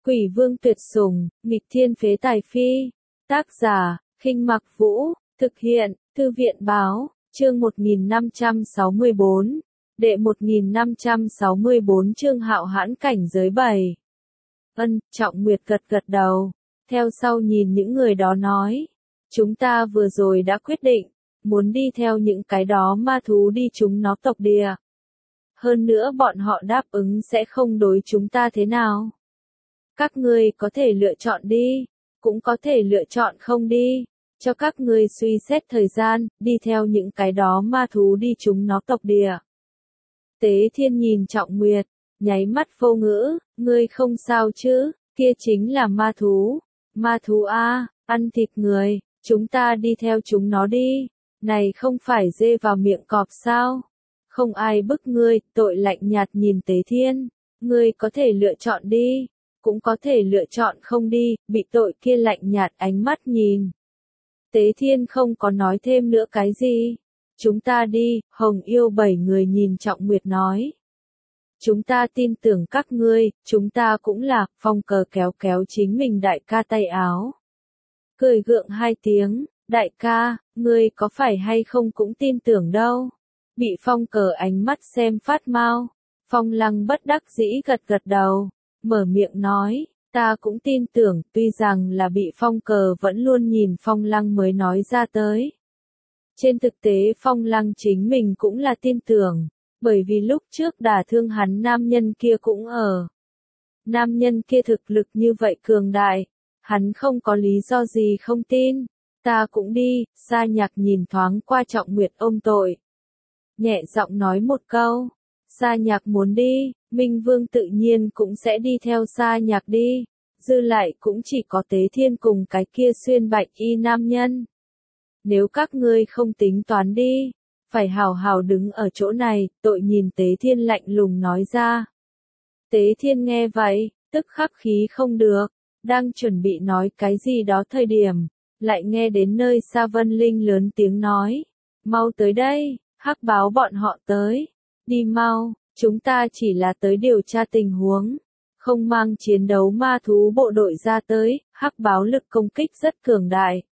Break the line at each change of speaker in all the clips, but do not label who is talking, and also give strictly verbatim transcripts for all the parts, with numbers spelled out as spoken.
Quỷ vương tuyệt sủng, nghịch thiên phế tài phi. Tác giả, Khinh Mặc Vũ, thực hiện, Thư viện Báo, chương một nghìn năm trăm sáu mươi bốn, đệ một nghìn năm trăm sáu mươi bốn chương hạo hãn cảnh giới bảy. Ân, Trọng Nguyệt gật gật đầu, theo sau nhìn những người đó nói, chúng ta vừa rồi đã quyết định, muốn đi theo những cái đó ma thú đi chúng nó tộc địa. Hơn nữa bọn họ đáp ứng sẽ không đối chúng ta thế nào. Các ngươi có thể lựa chọn đi, cũng có thể lựa chọn không đi, cho các ngươi suy xét thời gian, đi theo những cái đó ma thú đi chúng nó tộc địa. Tế Thiên nhìn Trọng Nguyệt, nháy mắt vô ngữ, ngươi không sao chứ, kia chính là ma thú, ma thú a, ăn thịt người, chúng ta đi theo chúng nó đi, này không phải dê vào miệng cọp sao? Không ai bức ngươi, tội lạnh nhạt nhìn Tế Thiên, ngươi có thể lựa chọn đi, cũng có thể lựa chọn không đi, bị tội kia lạnh nhạt ánh mắt nhìn. Tế Thiên không có nói thêm nữa cái gì. Chúng ta đi, Hồng Yêu bảy người nhìn Trọng Nguyệt nói. Chúng ta tin tưởng các ngươi, chúng ta cũng là, Phong Cờ kéo kéo chính mình đại ca tay áo. Cười gượng hai tiếng, đại ca, ngươi có phải hay không cũng tin tưởng đâu. Bị Phong Cờ ánh mắt xem phát mau. Phong Lăng bất đắc dĩ gật gật đầu, mở miệng nói, ta cũng tin tưởng, tuy rằng là bị Phong Cờ vẫn luôn nhìn Phong Lăng mới nói ra tới. Trên thực tế Phong Lăng chính mình cũng là tin tưởng, bởi vì lúc trước đả thương hắn nam nhân kia cũng ở. Nam nhân kia thực lực như vậy cường đại, hắn không có lý do gì không tin, ta cũng đi, Sa Nhạc nhìn thoáng qua Trọng Nguyệt ôm tội. Nhẹ giọng nói một câu, Sa Nhạc muốn đi, Minh Vương tự nhiên cũng sẽ đi theo Sa Nhạc đi, dư lại cũng chỉ có Tế Thiên cùng cái kia xuyên bạch y nam nhân. Nếu các ngươi không tính toán đi, phải hào hào đứng ở chỗ này, tội nhìn Tế Thiên lạnh lùng nói ra. Tế Thiên nghe vậy, tức khắc khí không được, đang chuẩn bị nói cái gì đó thời điểm, lại nghe đến nơi xa Vân Linh lớn tiếng nói, mau tới đây, Hắc Báo bọn họ tới, đi mau, chúng ta chỉ là tới điều tra tình huống, không mang chiến đấu ma thú bộ đội ra tới, Hắc Báo lực công kích rất cường đại.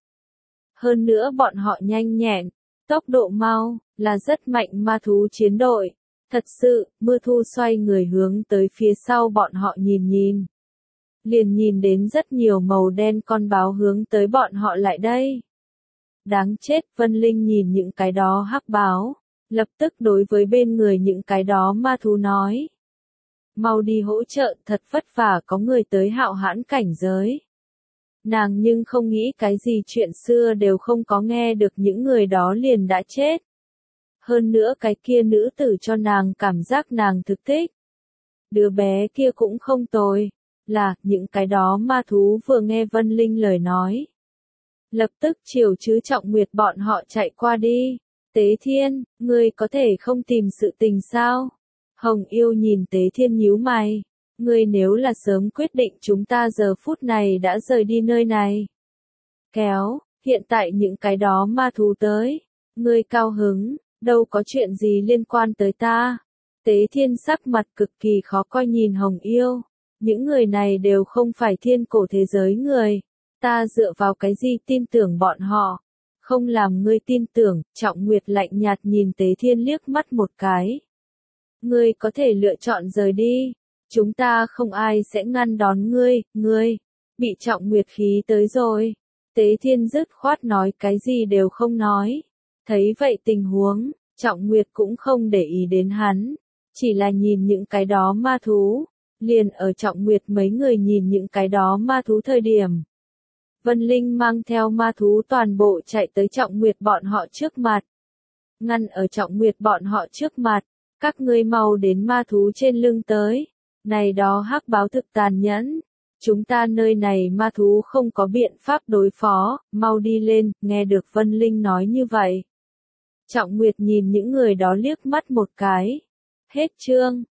Hơn nữa bọn họ nhanh nhẹn, tốc độ mau, là rất mạnh ma thú chiến đội. Thật sự, Mưa Thu xoay người hướng tới phía sau bọn họ nhìn nhìn. Liền nhìn đến rất nhiều màu đen con báo hướng tới bọn họ lại đây. Đáng chết, Vân Linh nhìn những cái đó hắc báo, lập tức đối với bên người những cái đó ma thú nói. Mau đi hỗ trợ, thật vất vả có người tới hạo hãn cảnh giới. Nàng nhưng không nghĩ cái gì chuyện xưa đều không có nghe được những người đó liền đã chết. Hơn nữa cái kia nữ tử cho nàng cảm giác nàng thực thích. Đứa bé kia cũng không tồi, là những cái đó ma thú vừa nghe Vân Linh lời nói. Lập tức chiều chứ Trọng Nguyệt bọn họ chạy qua đi. Tế Thiên, ngươi có thể không tìm sự tình sao? Hồng Yêu nhìn Tế Thiên nhíu mày. Ngươi nếu là sớm quyết định chúng ta giờ phút này đã rời đi nơi này. Kéo, hiện tại những cái đó ma thú tới. Ngươi cao hứng, đâu có chuyện gì liên quan tới ta. Tế Thiên sắc mặt cực kỳ khó coi nhìn Hồng Yêu. Những người này đều không phải thiên cổ thế giới người. Ta dựa vào cái gì tin tưởng bọn họ. Không làm ngươi tin tưởng, Trọng Nguyệt lạnh nhạt nhìn Tế Thiên liếc mắt một cái. Ngươi có thể lựa chọn rời đi. Chúng ta không ai sẽ ngăn đón ngươi, ngươi. Bị Trọng Nguyệt khí tới rồi. Tế Thiên dứt khoát nói cái gì đều không nói. Thấy vậy tình huống, Trọng Nguyệt cũng không để ý đến hắn. Chỉ là nhìn những cái đó ma thú. Liền ở Trọng Nguyệt mấy người nhìn những cái đó ma thú thời điểm. Vân Linh mang theo ma thú toàn bộ chạy tới Trọng Nguyệt bọn họ trước mặt. Ngăn ở Trọng Nguyệt bọn họ trước mặt. Các ngươi mau đến ma thú trên lưng tới. Này đó hắc báo thực tàn nhẫn. Chúng ta nơi này ma thú không có biện pháp đối phó, mau đi lên, nghe được Vân Linh nói như vậy. Trọng Nguyệt nhìn những người đó liếc mắt một cái. Hết chương.